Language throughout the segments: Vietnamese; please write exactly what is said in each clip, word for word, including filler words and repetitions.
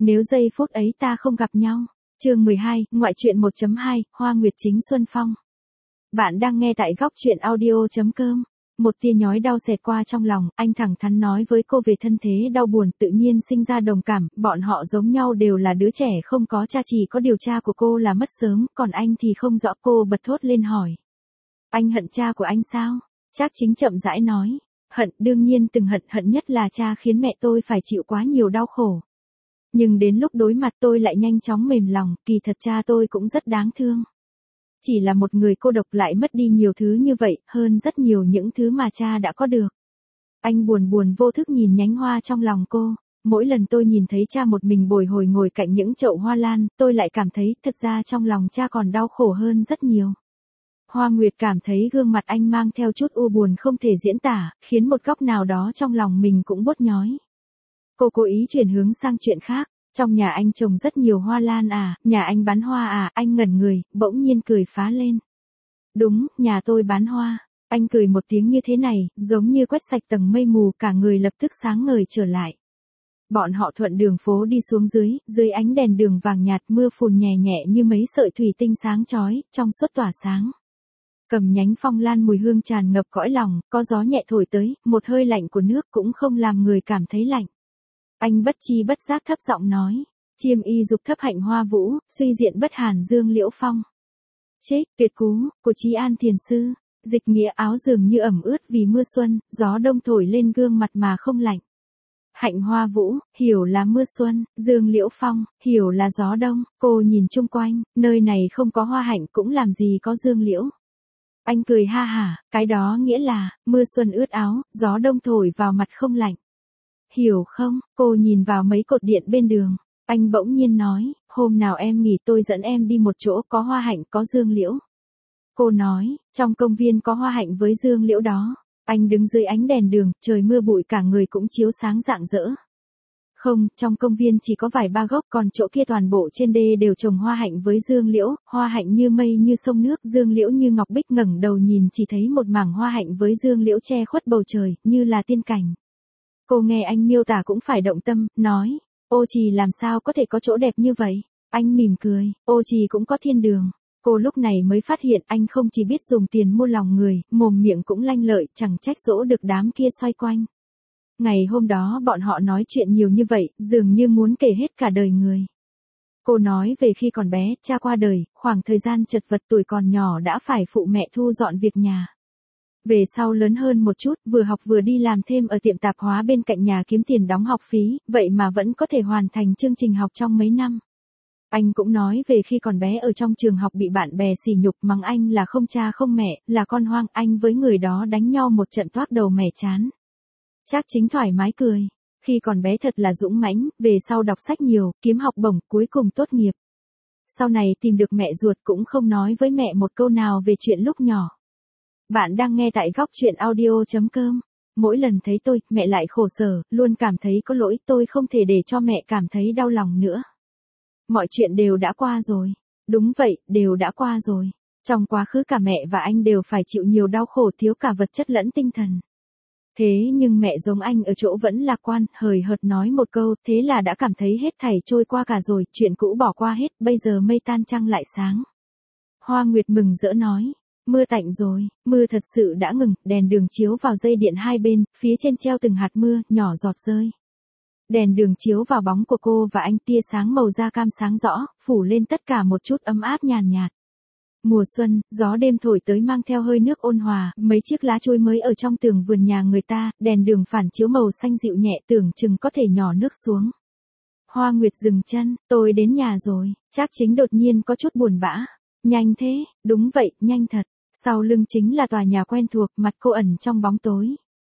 Nếu giây phút ấy ta không gặp nhau. Chương mười hai, ngoại truyện một chấm hai, Hoa Nguyệt chính Xuân Phong. Bạn đang nghe tại góc truyện audio.com. Một tia nhói đau xẹt qua trong lòng, anh thẳng thắn nói với cô về thân thế đau buồn, tự nhiên sinh ra đồng cảm, bọn họ giống nhau đều là đứa trẻ không có cha, chỉ có điều cha của cô là mất sớm, còn anh thì không rõ. Cô bật thốt lên hỏi. Anh hận cha của anh sao? Trác Chính chậm rãi nói. Hận, đương nhiên từng hận, hận nhất là cha khiến mẹ tôi phải chịu quá nhiều đau khổ. Nhưng đến lúc đối mặt tôi lại nhanh chóng mềm lòng, kỳ thật cha tôi cũng rất đáng thương. Chỉ là một người cô độc lại mất đi nhiều thứ như vậy, hơn rất nhiều những thứ mà cha đã có được. Anh buồn buồn vô thức nhìn nhánh hoa trong lòng cô. Mỗi lần tôi nhìn thấy cha một mình bồi hồi ngồi cạnh những chậu hoa lan, tôi lại cảm thấy thật ra trong lòng cha còn đau khổ hơn rất nhiều. Hoa Nguyệt cảm thấy gương mặt anh mang theo chút u buồn không thể diễn tả, khiến một góc nào đó trong lòng mình cũng bốt nhói. Cô cố ý chuyển hướng sang chuyện khác. Trong nhà anh trồng rất nhiều hoa lan à, nhà anh bán hoa à, anh ngẩn người, bỗng nhiên cười phá lên. Đúng, nhà tôi bán hoa. Anh cười một tiếng như thế này, giống như quét sạch tầng mây mù, cả người lập tức sáng ngời trở lại. Bọn họ thuận đường phố đi xuống dưới, dưới ánh đèn đường vàng nhạt, mưa phùn nhẹ nhẹ như mấy sợi thủy tinh sáng chói, trong suốt tỏa sáng. Cầm nhánh phong lan mùi hương tràn ngập cõi lòng, có gió nhẹ thổi tới, một hơi lạnh của nước cũng không làm người cảm thấy lạnh. Anh bất chi bất giác thấp giọng nói, chiêm y dục thấp hạnh hoa vũ, suy diện bất hàn dương liễu phong. Trích, tuyệt cú, của Chí An Thiền Sư, dịch nghĩa áo dường như ẩm ướt vì mưa xuân, gió đông thổi lên gương mặt mà không lạnh. Hạnh hoa vũ, hiểu là mưa xuân, dương liễu phong, hiểu là gió đông, cô nhìn chung quanh, nơi này không có hoa hạnh cũng làm gì có dương liễu. Anh cười ha hả, cái đó nghĩa là, mưa xuân ướt áo, gió đông thổi vào mặt không lạnh. Hiểu không? Cô nhìn vào mấy cột điện bên đường. Anh bỗng nhiên nói, hôm nào em nghỉ tôi dẫn em đi một chỗ có hoa hạnh có dương liễu. Cô nói, trong công viên có hoa hạnh với dương liễu đó. Anh đứng dưới ánh đèn đường, trời mưa bụi cả người cũng chiếu sáng rạng rỡ. Không, trong công viên chỉ có vài ba gốc, còn chỗ kia toàn bộ trên đê đều trồng hoa hạnh với dương liễu, hoa hạnh như mây như sông nước, dương liễu như ngọc bích. Ngẩng đầu nhìn chỉ thấy một mảng hoa hạnh với dương liễu che khuất bầu trời, như là tiên cảnh. Cô nghe anh miêu tả cũng phải động tâm, nói, Ô Trì làm sao có thể có chỗ đẹp như vậy? Anh mỉm cười, Ô Trì cũng có thiên đường. Cô lúc này mới phát hiện anh không chỉ biết dùng tiền mua lòng người, mồm miệng cũng lanh lợi, chẳng trách dỗ được đám kia xoay quanh. Ngày hôm đó bọn họ nói chuyện nhiều như vậy, dường như muốn kể hết cả đời người. Cô nói về khi còn bé, cha qua đời, khoảng thời gian chật vật tuổi còn nhỏ đã phải phụ mẹ thu dọn việc nhà. Về sau lớn hơn một chút, vừa học vừa đi làm thêm ở tiệm tạp hóa bên cạnh nhà kiếm tiền đóng học phí, vậy mà vẫn có thể hoàn thành chương trình học trong mấy năm. Anh cũng nói về khi còn bé ở trong trường học bị bạn bè sỉ nhục, mắng anh là không cha không mẹ, là con hoang, anh với người đó đánh nhau một trận toác đầu mẻ chán. Trác Chính thoải mái cười, khi còn bé thật là dũng mãnh, về sau đọc sách nhiều, kiếm học bổng, cuối cùng tốt nghiệp. Sau này tìm được mẹ ruột cũng không nói với mẹ một câu nào về chuyện lúc nhỏ. Bạn đang nghe tại góc truyện audio.com. Mỗi lần thấy tôi, mẹ lại khổ sở, luôn cảm thấy có lỗi, tôi không thể để cho mẹ cảm thấy đau lòng nữa. Mọi chuyện đều đã qua rồi. Đúng vậy, đều đã qua rồi. Trong quá khứ cả mẹ và anh đều phải chịu nhiều đau khổ, thiếu cả vật chất lẫn tinh thần. Thế nhưng mẹ giống anh ở chỗ vẫn lạc quan, hời hợt nói một câu, thế là đã cảm thấy hết thảy trôi qua cả rồi, chuyện cũ bỏ qua hết, bây giờ mây tan trăng lại sáng. Hoa Nguyệt mừng rỡ nói. Mưa tạnh rồi, mưa thật sự đã ngừng, đèn đường chiếu vào dây điện hai bên, phía trên treo từng hạt mưa, nhỏ giọt rơi. Đèn đường chiếu vào bóng của cô và anh, tia sáng màu da cam sáng rõ, phủ lên tất cả một chút ấm áp nhàn nhạt. Mùa xuân, gió đêm thổi tới mang theo hơi nước ôn hòa, mấy chiếc lá trôi mới ở trong tường vườn nhà người ta, đèn đường phản chiếu màu xanh dịu nhẹ, tưởng chừng có thể nhỏ nước xuống. Hoa Nguyệt dừng chân, tôi đến nhà rồi. Trác Chính đột nhiên có chút buồn bã. Nhanh thế, đúng vậy, nhanh thật. Sau lưng chính là tòa nhà quen thuộc, mặt cô ẩn trong bóng tối.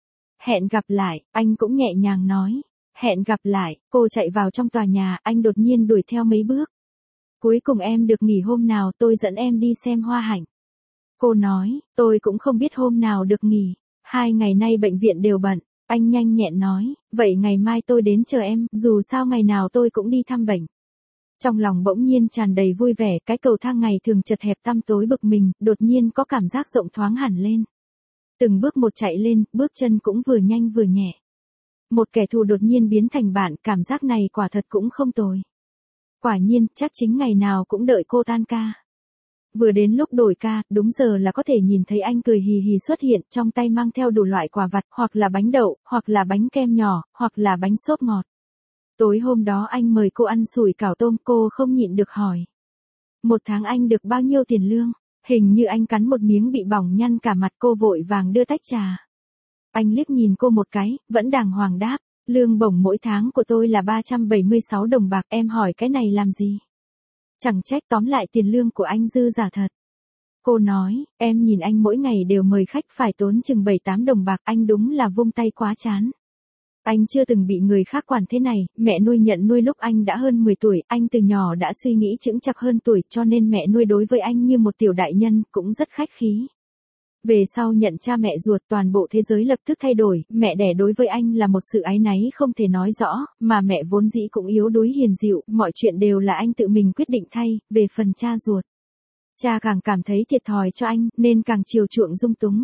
Hẹn gặp lại, anh cũng nhẹ nhàng nói. Hẹn gặp lại, cô chạy vào trong tòa nhà, anh đột nhiên đuổi theo mấy bước. Cuối cùng em được nghỉ hôm nào, tôi dẫn em đi xem hoa hạnh. Cô nói, tôi cũng không biết hôm nào được nghỉ. Hai ngày nay bệnh viện đều bận. Anh nhanh nhẹn nói, vậy ngày mai tôi đến chờ em, dù sao ngày nào tôi cũng đi thăm bệnh. Trong lòng bỗng nhiên tràn đầy vui vẻ, cái cầu thang ngày thường chật hẹp tăm tối bực mình, đột nhiên có cảm giác rộng thoáng hẳn lên. Từng bước một chạy lên, bước chân cũng vừa nhanh vừa nhẹ. Một kẻ thù đột nhiên biến thành bạn, cảm giác này quả thật cũng không tồi. Quả nhiên, chắc chính ngày nào cũng đợi cô tan ca. Vừa đến lúc đổi ca, đúng giờ là có thể nhìn thấy anh cười hì hì xuất hiện, trong tay mang theo đủ loại quà vặt, hoặc là bánh đậu, hoặc là bánh kem nhỏ, hoặc là bánh xốp ngọt. Tối hôm đó anh mời cô ăn sủi cảo tôm, cô không nhịn được hỏi. Một tháng anh được bao nhiêu tiền lương? Hình như anh cắn một miếng bị bỏng nhăn cả mặt, cô vội vàng đưa tách trà. Anh liếc nhìn cô một cái, vẫn đàng hoàng đáp. Lương bổng mỗi tháng của tôi là ba trăm bảy mươi sáu đồng bạc, em hỏi cái này làm gì? Chẳng trách, tóm lại tiền lương của anh dư giả thật. Cô nói, em nhìn anh mỗi ngày đều mời khách phải tốn chừng bảy tám đồng bạc, anh đúng là vung tay quá chán. Anh chưa từng bị người khác quản thế này, mẹ nuôi nhận nuôi lúc anh đã hơn mười tuổi, anh từ nhỏ đã suy nghĩ chững chạc hơn tuổi, cho nên mẹ nuôi đối với anh như một tiểu đại nhân, cũng rất khách khí. Về sau nhận cha mẹ ruột, toàn bộ thế giới lập tức thay đổi, mẹ đẻ đối với anh là một sự áy náy không thể nói rõ, mà mẹ vốn dĩ cũng yếu đuối hiền dịu, mọi chuyện đều là anh tự mình quyết định thay, về phần cha ruột. Cha càng cảm thấy thiệt thòi cho anh, nên càng chiều chuộng dung túng.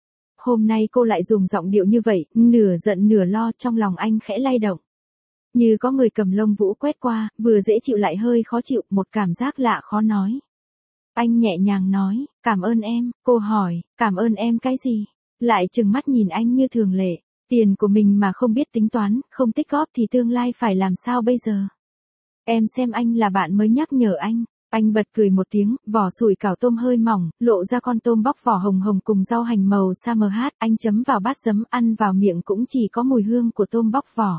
Hôm nay cô lại dùng giọng điệu như vậy, nửa giận nửa lo, trong lòng anh khẽ lay động. Như có người cầm lông vũ quét qua, vừa dễ chịu lại hơi khó chịu, một cảm giác lạ khó nói. Anh nhẹ nhàng nói, cảm ơn em, cô hỏi, cảm ơn em cái gì? Lại trừng mắt nhìn anh như thường lệ, tiền của mình mà không biết tính toán, không tích góp thì tương lai phải làm sao bây giờ? Em xem anh là bạn mới nhắc nhở anh. Anh bật cười một tiếng, vỏ sủi cảo tôm hơi mỏng, lộ ra con tôm bóc vỏ hồng hồng cùng rau hành màu sa mờ hát, anh chấm vào bát giấm, ăn vào miệng cũng chỉ có mùi hương của tôm bóc vỏ.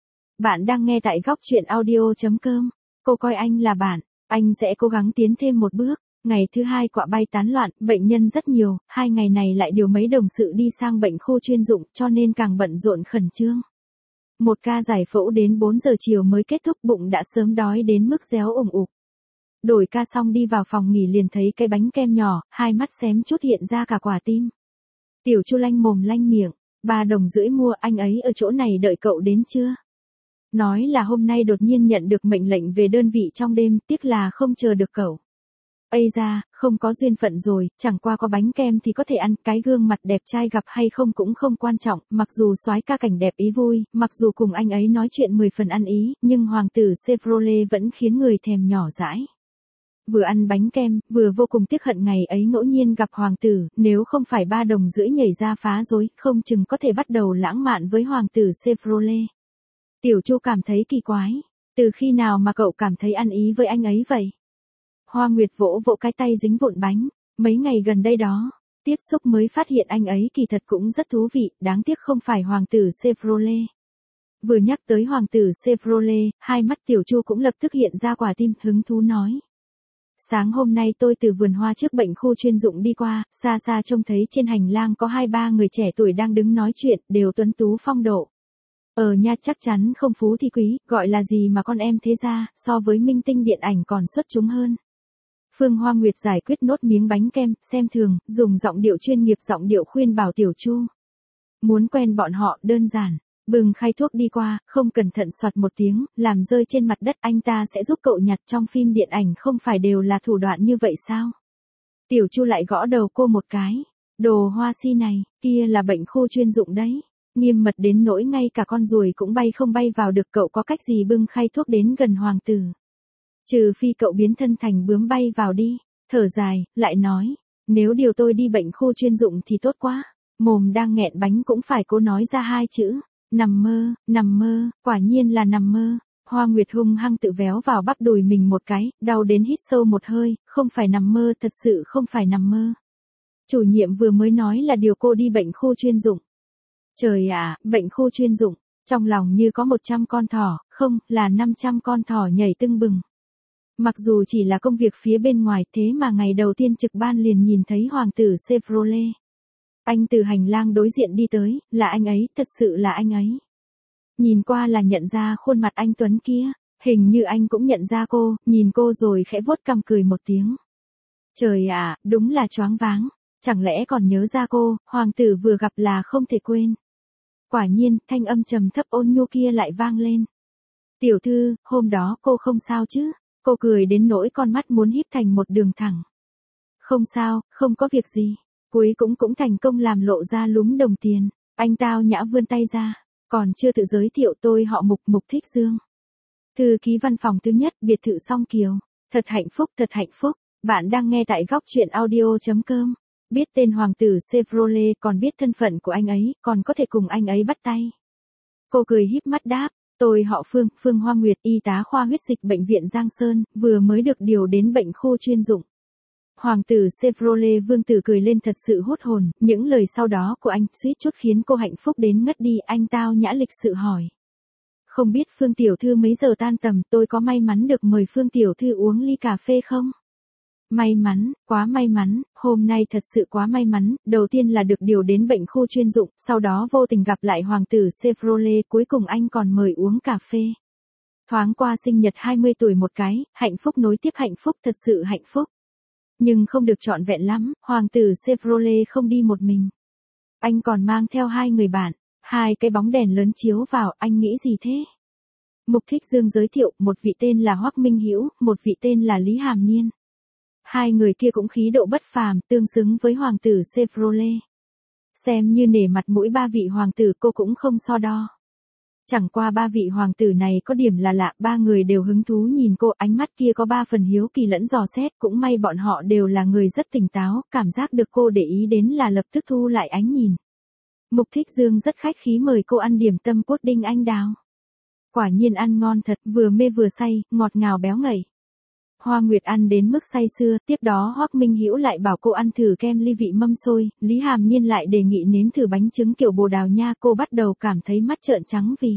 Bạn đang nghe tại góc chuyện audio.com. Cô coi anh là bạn, anh sẽ cố gắng tiến thêm một bước. Ngày thứ hai quạ bay tán loạn, bệnh nhân rất nhiều, hai ngày này lại điều mấy đồng sự đi sang bệnh khu chuyên dụng, cho nên càng bận rộn khẩn trương. Một ca giải phẫu đến bốn giờ chiều mới kết thúc, bụng đã sớm đói đến mức réo ủng ục. Đổi ca xong đi vào phòng nghỉ liền thấy cái bánh kem nhỏ, hai mắt xém chút hiện ra cả quả tim. Tiểu Chu lanh mồm lanh miệng, ba đồng rưỡi mua, anh ấy ở chỗ này đợi cậu đến chưa? Nói là hôm nay đột nhiên nhận được mệnh lệnh về đơn vị trong đêm, tiếc là không chờ được cậu. Ây da, không có duyên phận rồi, chẳng qua có bánh kem thì có thể ăn, cái gương mặt đẹp trai gặp hay không cũng không quan trọng, mặc dù soái ca cảnh đẹp ý vui, mặc dù cùng anh ấy nói chuyện mười phần ăn ý, nhưng hoàng tử Chevrolet vẫn khiến người thèm nhỏ dãi. Vừa ăn bánh kem, vừa vô cùng tiếc hận ngày ấy ngẫu nhiên gặp hoàng tử, nếu không phải ba đồng rưỡi nhảy ra phá rối, không chừng có thể bắt đầu lãng mạn với hoàng tử Chevrolet. Tiểu Chu cảm thấy kỳ quái, từ khi nào mà cậu cảm thấy ăn ý với anh ấy vậy? Hoa Nguyệt vỗ vỗ cái tay dính vụn bánh, mấy ngày gần đây đó, tiếp xúc mới phát hiện anh ấy kỳ thật cũng rất thú vị, đáng tiếc không phải hoàng tử Chevrolet. Vừa nhắc tới hoàng tử Chevrolet, hai mắt Tiểu Chu cũng lập tức hiện ra quả tim, hứng thú nói. Sáng hôm nay tôi từ vườn hoa trước bệnh khu chuyên dụng đi qua, xa xa trông thấy trên hành lang có hai ba người trẻ tuổi đang đứng nói chuyện, đều tuấn tú phong độ. Ờ nha, chắc chắn không phú thì quý, gọi là gì mà con em thế ra, so với minh tinh điện ảnh còn xuất chúng hơn. Phương Hoa Nguyệt giải quyết nốt miếng bánh kem, xem thường, dùng giọng điệu chuyên nghiệp giọng điệu khuyên bảo Tiểu Chu. Muốn quen bọn họ, đơn giản. Bừng khay thuốc đi qua, không cẩn thận soạt một tiếng, làm rơi trên mặt đất, anh ta sẽ giúp cậu nhặt, trong phim điện ảnh không phải đều là thủ đoạn như vậy sao? Tiểu Chu lại gõ đầu cô một cái. Đồ hoa si này, kia là bệnh khu chuyên dụng đấy. Nghiêm mật đến nỗi ngay cả con ruồi cũng bay không bay vào được, cậu có cách gì bưng khay thuốc đến gần hoàng tử? Trừ phi cậu biến thân thành bướm bay vào đi. Thở dài, lại nói, nếu điều tôi đi bệnh khu chuyên dụng thì tốt quá. Mồm đang nghẹn bánh cũng phải cố nói ra hai chữ. Nằm mơ, nằm mơ, quả nhiên là nằm mơ. Hoa Nguyệt hung hăng tự véo vào bắp đùi mình một cái, đau đến hít sâu một hơi, không phải nằm mơ, thật sự không phải nằm mơ. Chủ nhiệm vừa mới nói là điều cô đi bệnh khu chuyên dụng. Trời ạ, bệnh khu chuyên dụng, trong lòng như có một trăm con thỏ, không, là năm trăm con thỏ nhảy tưng bừng. Mặc dù chỉ là công việc phía bên ngoài, thế mà ngày đầu tiên trực ban liền nhìn thấy hoàng tử Chevrolet. Anh từ hành lang đối diện đi tới, là anh ấy, thật sự là anh ấy. Nhìn qua là nhận ra khuôn mặt anh tuấn kia, hình như anh cũng nhận ra cô, nhìn cô rồi khẽ vuốt cằm cười một tiếng. Trời ạ, đúng là choáng váng, chẳng lẽ còn nhớ ra cô, hoàng tử vừa gặp là không thể quên. Quả nhiên, thanh âm trầm thấp ôn nhu kia lại vang lên. Tiểu thư, hôm đó cô không sao chứ? Cô cười đến nỗi con mắt muốn híp thành một đường thẳng. Không sao, không có việc gì. Cuối cũng cũng thành công làm lộ ra lúm đồng tiền. Anh tao nhã vươn tay ra. Còn chưa tự giới thiệu, tôi họ Mục, Mục Thích Dương. Thư ký văn phòng thứ nhất, biệt thự Song Kiều. Thật hạnh phúc, thật hạnh phúc. Bạn đang nghe tại góc truyện audio.com. Biết tên hoàng tử Chevrolet, còn biết thân phận của anh ấy, còn có thể cùng anh ấy bắt tay. Cô cười híp mắt đáp, tôi họ Phương, Phương Hoa Nguyệt, y tá khoa huyết dịch bệnh viện Giang Sơn, vừa mới được điều đến bệnh khu chuyên dụng. Hoàng tử Chevrolet Vương tử cười lên thật sự hốt hồn, những lời sau đó của anh suýt chút khiến cô hạnh phúc đến ngất đi. Anh tao nhã lịch sự hỏi. Không biết Phương tiểu thư mấy giờ tan tầm, tôi có may mắn được mời Phương tiểu thư uống ly cà phê không? May mắn, quá may mắn, hôm nay thật sự quá may mắn, đầu tiên là được điều đến bệnh khu chuyên dụng, sau đó vô tình gặp lại hoàng tử Chevrolet, cuối cùng anh còn mời uống cà phê. Thoáng qua sinh nhật hai mươi tuổi một cái, hạnh phúc nối tiếp hạnh phúc, thật sự hạnh phúc. Nhưng không được trọn vẹn lắm, hoàng tử Chevrolet không đi một mình. Anh còn mang theo hai người bạn, hai cái bóng đèn lớn chiếu vào, anh nghĩ gì thế? Mục Thích Dương giới thiệu, một vị tên là Hoắc Minh Hữu, một vị tên là Lý Hàm Niên. Hai người kia cũng khí độ bất phàm, tương xứng với hoàng tử Chevrolet. Xem như nể mặt mũi ba vị hoàng tử, cô cũng không so đo. Chẳng qua ba vị hoàng tử này có điểm là lạ, ba người đều hứng thú nhìn cô, ánh mắt kia có ba phần hiếu kỳ lẫn dò xét, cũng may bọn họ đều là người rất tỉnh táo, cảm giác được cô để ý đến là lập tức thu lại ánh nhìn. Mục Thích Dương rất khách khí mời cô ăn điểm tâm pudding anh đào. Quả nhiên ăn ngon thật, vừa mê vừa say, ngọt ngào béo ngậy. Hoa Nguyệt ăn đến mức say sưa, tiếp đó Hoắc Minh Hữu lại bảo cô ăn thử kem ly vị mâm xôi, Lý Hàm Niên lại đề nghị nếm thử bánh trứng kiểu Bồ Đào Nha, cô bắt đầu cảm thấy mắt trợn trắng vì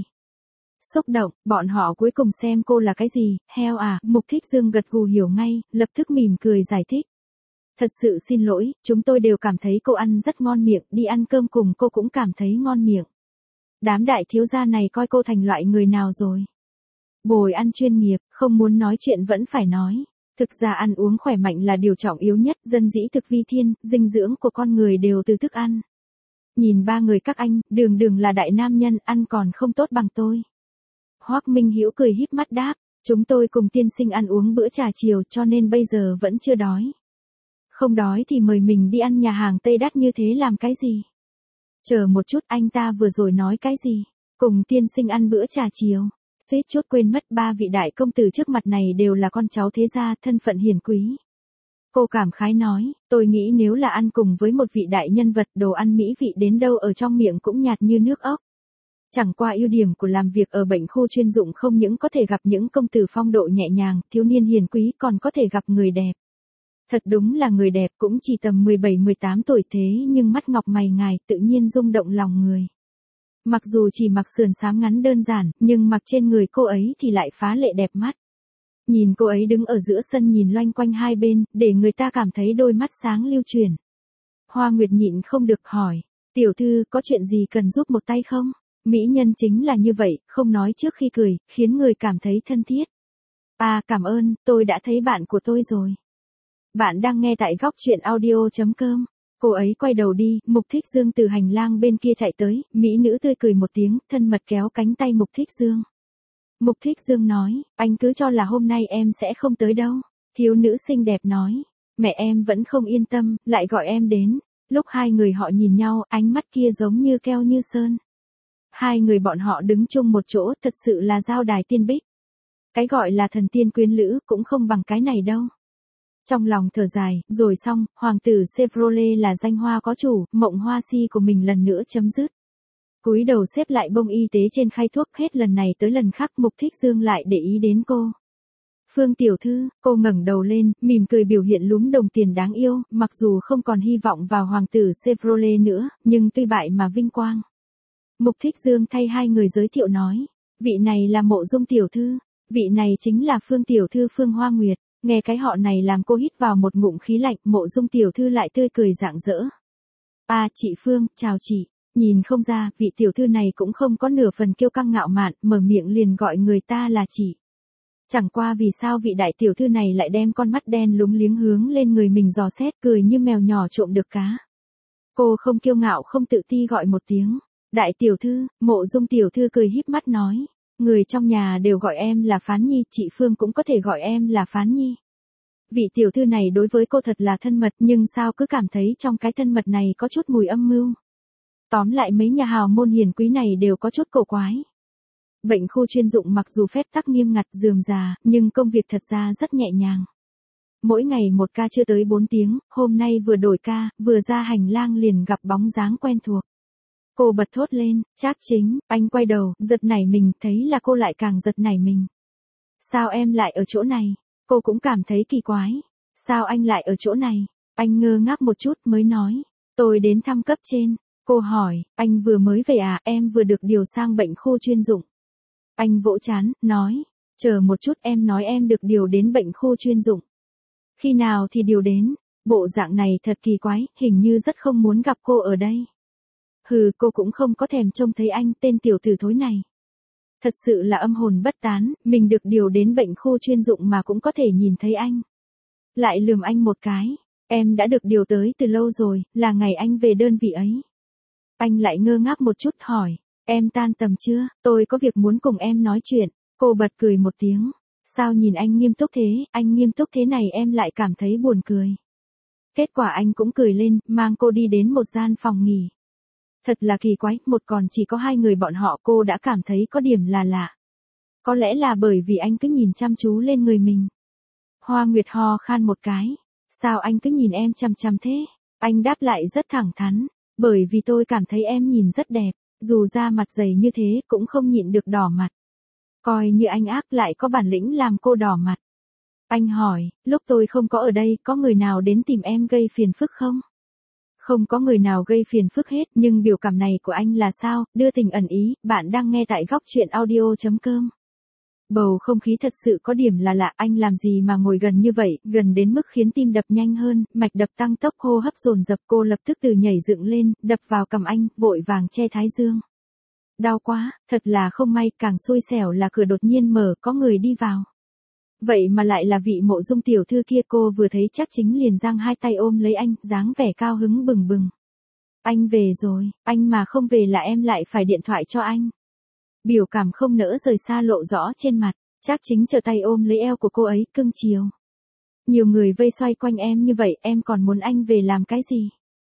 xúc động. Bọn họ cuối cùng xem cô là cái gì, heo à? Mục Thích Dương gật gù hiểu ngay, lập tức mỉm cười giải thích. Thật sự xin lỗi, chúng tôi đều cảm thấy cô ăn rất ngon miệng, đi ăn cơm cùng cô cũng cảm thấy ngon miệng. Đám đại thiếu gia này coi cô thành loại người nào rồi? Bồi ăn chuyên nghiệp, không muốn nói chuyện vẫn phải nói. Thực ra ăn uống khỏe mạnh là điều trọng yếu nhất, dân dĩ thực vi thiên, dinh dưỡng của con người đều từ thức ăn. Nhìn ba người các anh, đường đường là đại nam nhân, ăn còn không tốt bằng tôi. Hoắc Minh Hữu cười híp mắt đáp, chúng tôi cùng tiên sinh ăn uống bữa trà chiều cho nên bây giờ vẫn chưa đói. Không đói thì mời mình đi ăn nhà hàng Tây đắt như thế làm cái gì? Chờ một chút, anh ta vừa rồi nói cái gì? Cùng tiên sinh ăn bữa trà chiều. Suýt chút quên mất, ba vị đại công tử trước mặt này đều là con cháu thế gia, thân phận hiền quý. Cô cảm khái nói, tôi nghĩ nếu là ăn cùng với một vị đại nhân vật, đồ ăn mỹ vị đến đâu ở trong miệng cũng nhạt như nước ốc. Chẳng qua ưu điểm của làm việc ở bệnh khu chuyên dụng không những có thể gặp những công tử phong độ nhẹ nhàng, thiếu niên hiền quý, còn có thể gặp người đẹp. Thật đúng là người đẹp, cũng chỉ tầm mười bảy mười tám tuổi thế nhưng mắt ngọc mày ngài, tự nhiên rung động lòng người. Mặc dù chỉ mặc sườn xám ngắn đơn giản, nhưng mặc trên người cô ấy thì lại phá lệ đẹp mắt. Nhìn cô ấy đứng ở giữa sân nhìn loanh quanh hai bên, để người ta cảm thấy đôi mắt sáng lưu chuyển. Hoa Nguyệt nhịn không được hỏi, tiểu thư có chuyện gì cần giúp một tay không? Mỹ nhân chính là như vậy, không nói trước khi cười, khiến người cảm thấy thân thiết. À, cảm ơn, tôi đã thấy bạn của tôi rồi. Bạn đang nghe tại góc truyện audio.com. Cô ấy quay đầu đi, Mục Thích Dương từ hành lang bên kia chạy tới, mỹ nữ tươi cười một tiếng, thân mật kéo cánh tay Mục Thích Dương. Mục Thích Dương nói, anh cứ cho là hôm nay em sẽ không tới đâu. Thiếu nữ xinh đẹp nói, mẹ em vẫn không yên tâm, lại gọi em đến. Lúc hai người họ nhìn nhau, ánh mắt kia giống như keo như sơn. Hai người bọn họ đứng chung một chỗ, thật sự là giao đài tiên bích. Cái gọi là thần tiên quyến lữ cũng không bằng cái này đâu. Trong lòng thở dài, rồi xong, hoàng tử Chevrolet là danh hoa có chủ, mộng hoa si của mình lần nữa chấm dứt. Cúi đầu xếp lại bông y tế trên khay thuốc, hết lần này tới lần khác Mục Thích Dương lại để ý đến cô. Phương tiểu thư, cô ngẩng đầu lên, mỉm cười biểu hiện lúm đồng tiền đáng yêu, mặc dù không còn hy vọng vào hoàng tử Chevrolet nữa, nhưng tuy bại mà vinh quang. Mục Thích Dương thay hai người giới thiệu nói, vị này là Mộ Dung tiểu thư, vị này chính là Phương tiểu thư Phương Hoa Nguyệt. Nghe cái họ này làm cô hít vào một ngụm khí lạnh, Mộ Dung tiểu thư lại tươi cười rạng rỡ. À, chị Phương, chào chị. Nhìn không ra, vị tiểu thư này cũng không có nửa phần kiêu căng ngạo mạn, mở miệng liền gọi người ta là chị. Chẳng qua vì sao vị đại tiểu thư này lại đem con mắt đen lúng liếng hướng lên người mình dò xét, cười như mèo nhỏ trộm được cá. Cô không kiêu ngạo không tự ti gọi một tiếng. Đại tiểu thư, Mộ Dung tiểu thư cười híp mắt nói. Người trong nhà đều gọi em là Phán Nhi, chị Phương cũng có thể gọi em là Phán Nhi. Vị tiểu thư này đối với cô thật là thân mật, nhưng sao cứ cảm thấy trong cái thân mật này có chút mùi âm mưu. Tóm lại mấy nhà hào môn hiền quý này đều có chút cổ quái. Bệnh khu chuyên dụng mặc dù phép tắc nghiêm ngặt rườm rà, nhưng công việc thật ra rất nhẹ nhàng. Mỗi ngày một ca chưa tới bốn tiếng, hôm nay vừa đổi ca, vừa ra hành lang liền gặp bóng dáng quen thuộc. Cô bật thốt lên, Trác Chính, anh quay đầu, giật nảy mình, thấy là cô lại càng giật nảy mình. Sao em lại ở chỗ này? Cô cũng cảm thấy kỳ quái. Sao anh lại ở chỗ này? Anh ngơ ngác một chút mới nói. Tôi đến thăm cấp trên. Cô hỏi, anh vừa mới về à, em vừa được điều sang bệnh khu chuyên dụng. Anh vỗ trán, nói, chờ một chút, em nói em được điều đến bệnh khu chuyên dụng. Khi nào thì điều đến? Bộ dạng này thật kỳ quái, hình như rất không muốn gặp cô ở đây. Hừ, cô cũng không có thèm trông thấy anh, tên tiểu tử thối này. Thật sự là âm hồn bất tán, mình được điều đến bệnh khu chuyên dụng mà cũng có thể nhìn thấy anh. Lại lườm anh một cái, em đã được điều tới từ lâu rồi, là ngày anh về đơn vị ấy. Anh lại ngơ ngác một chút hỏi, em tan tầm chưa, tôi có việc muốn cùng em nói chuyện. Cô bật cười một tiếng, sao nhìn anh nghiêm túc thế, anh nghiêm túc thế này em lại cảm thấy buồn cười. Kết quả anh cũng cười lên, mang cô đi đến một gian phòng nghỉ. Thật là kỳ quái, một còn chỉ có hai người bọn họ, cô đã cảm thấy có điểm là lạ. Có lẽ là bởi vì anh cứ nhìn chăm chú lên người mình. Hoa Nguyệt ho khan một cái. Sao anh cứ nhìn em chăm chăm thế? Anh đáp lại rất thẳng thắn. Bởi vì tôi cảm thấy em nhìn rất đẹp. Dù da mặt dày như thế cũng không nhịn được đỏ mặt. Coi như anh ác lại có bản lĩnh làm cô đỏ mặt. Anh hỏi, lúc tôi không có ở đây, có người nào đến tìm em gây phiền phức không? Không có người nào gây phiền phức hết, nhưng biểu cảm này của anh là sao? Đưa tình ẩn ý, bạn đang nghe tại góc truyện audio chấm com. Bầu không khí thật sự có điểm là lạ, anh làm gì mà ngồi gần như vậy, gần đến mức khiến tim đập nhanh hơn, mạch đập tăng tốc, hô hấp dồn dập, cô lập tức từ nhảy dựng lên, đập vào cằm anh, vội vàng che thái dương. Đau quá, thật là không may, càng xui xẻo là cửa đột nhiên mở, có người đi vào. Vậy mà lại là vị Mộ Dung tiểu thư kia, cô vừa thấy Trác Chính liền giang hai tay ôm lấy anh, dáng vẻ cao hứng bừng bừng. Anh về rồi, anh mà không về là em lại phải điện thoại cho anh. Biểu cảm không nỡ rời xa lộ rõ trên mặt, Trác Chính trở tay ôm lấy eo của cô ấy, cưng chiều. Nhiều người vây xoay quanh em như vậy, em còn muốn anh về làm cái gì?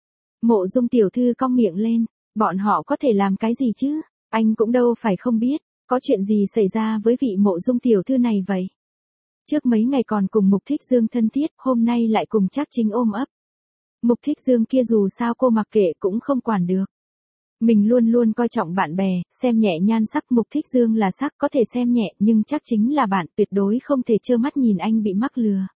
Mộ Dung tiểu thư cong miệng lên, bọn họ có thể làm cái gì chứ? Anh cũng đâu phải không biết, có chuyện gì xảy ra với vị Mộ Dung tiểu thư này vậy? Trước mấy ngày còn cùng Mục Thích Dương thân thiết, hôm nay lại cùng Trác Chính ôm ấp. Mục Thích Dương kia dù sao cô mặc kệ cũng không quản được. Mình luôn luôn coi trọng bạn bè, xem nhẹ nhan sắc. Mục Thích Dương là sắc có thể xem nhẹ, nhưng Trác Chính là bạn, tuyệt đối không thể trơ mắt nhìn anh bị mắc lừa.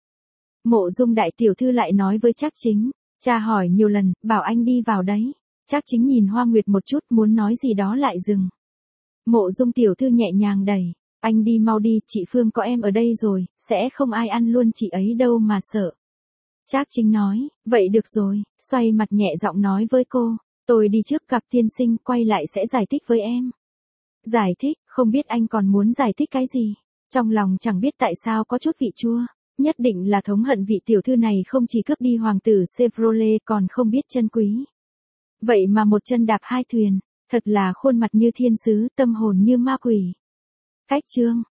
Mộ Dung đại tiểu thư lại nói với Trác Chính, cha hỏi nhiều lần, bảo anh đi vào đấy. Trác Chính nhìn Hoa Nguyệt một chút, muốn nói gì đó lại dừng. Mộ Dung tiểu thư nhẹ nhàng đẩy, anh đi mau đi, chị Phương có em ở đây rồi, sẽ không ai ăn luôn chị ấy đâu mà sợ. Trác Chính nói, vậy được rồi, xoay mặt nhẹ giọng nói với cô, tôi đi trước gặp tiên sinh, quay lại sẽ giải thích với em. Giải thích, không biết anh còn muốn giải thích cái gì. Trong lòng chẳng biết tại sao có chút vị chua, nhất định là thống hận vị tiểu thư này không chỉ cướp đi hoàng tử Chevrolet còn không biết trân quý. Vậy mà một chân đạp hai thuyền, thật là khuôn mặt như thiên sứ, tâm hồn như ma quỷ. Cách chương